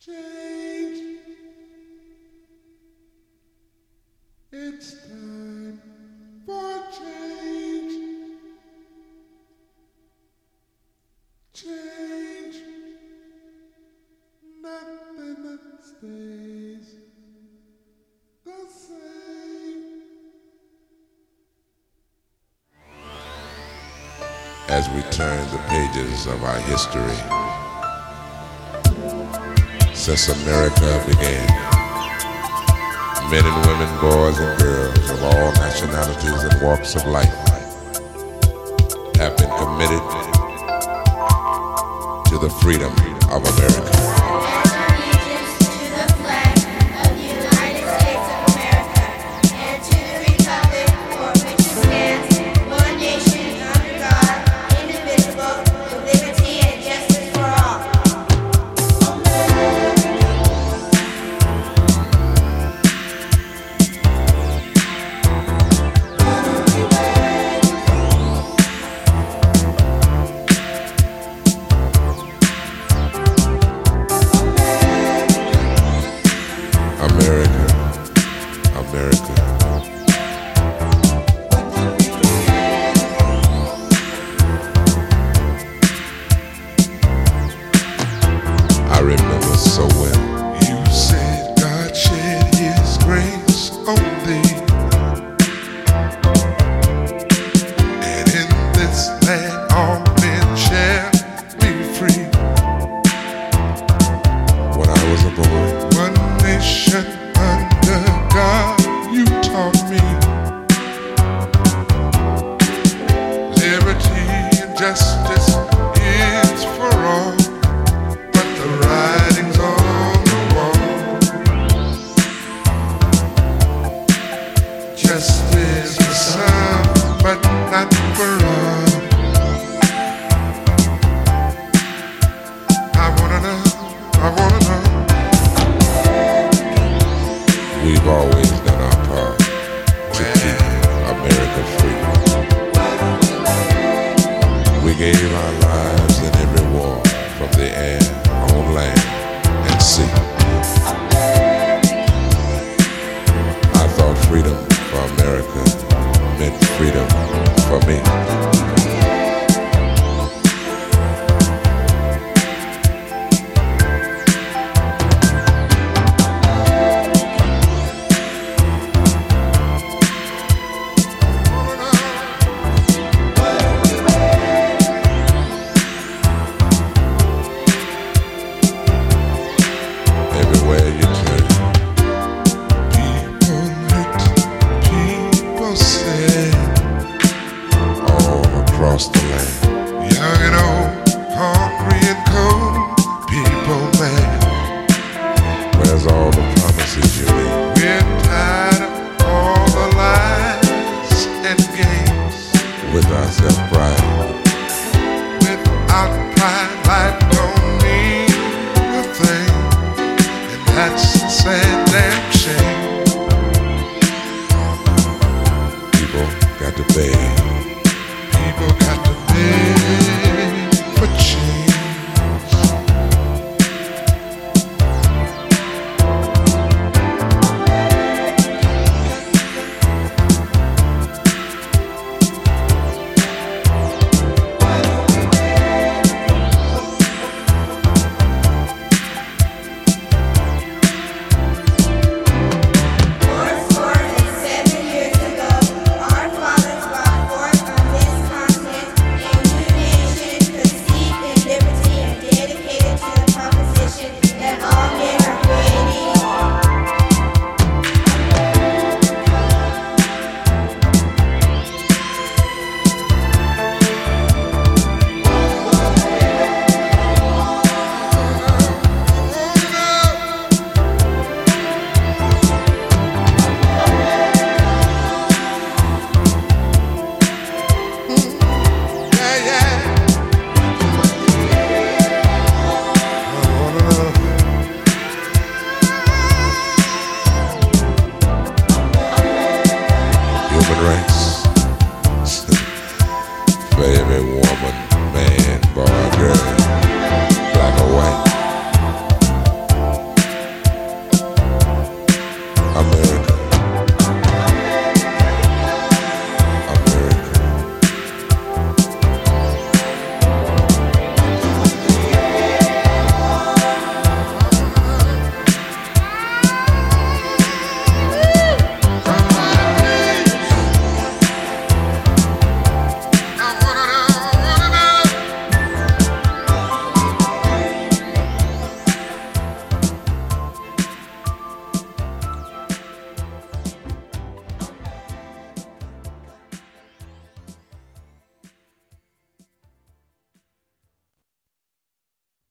Change. It's time for change. Change. Nothing that stays the same. As we turn the pages of our history, since America began, men and women, boys and girls of all nationalities and walks of life have been committed to the freedom of America. I remember so well. You said God shed His grace on thee, and in this land all men shall be free. When I was a boy, one nation under God, you taught me liberty and justice is for all. Writings on the wall, justice for some, but not for all. I wanna know. We've always done our part to keep America free. We gave our lives in every war, from the air, on land, and sea. I thought freedom for America meant freedom for me. Everywhere you turn, people lit, people sad, all across the land. Young and old, hungry and cold, people mad. Where's all the promises you made? We're tired of all the lies and games. Without self-pride, without pride, life don't mean a thing. That's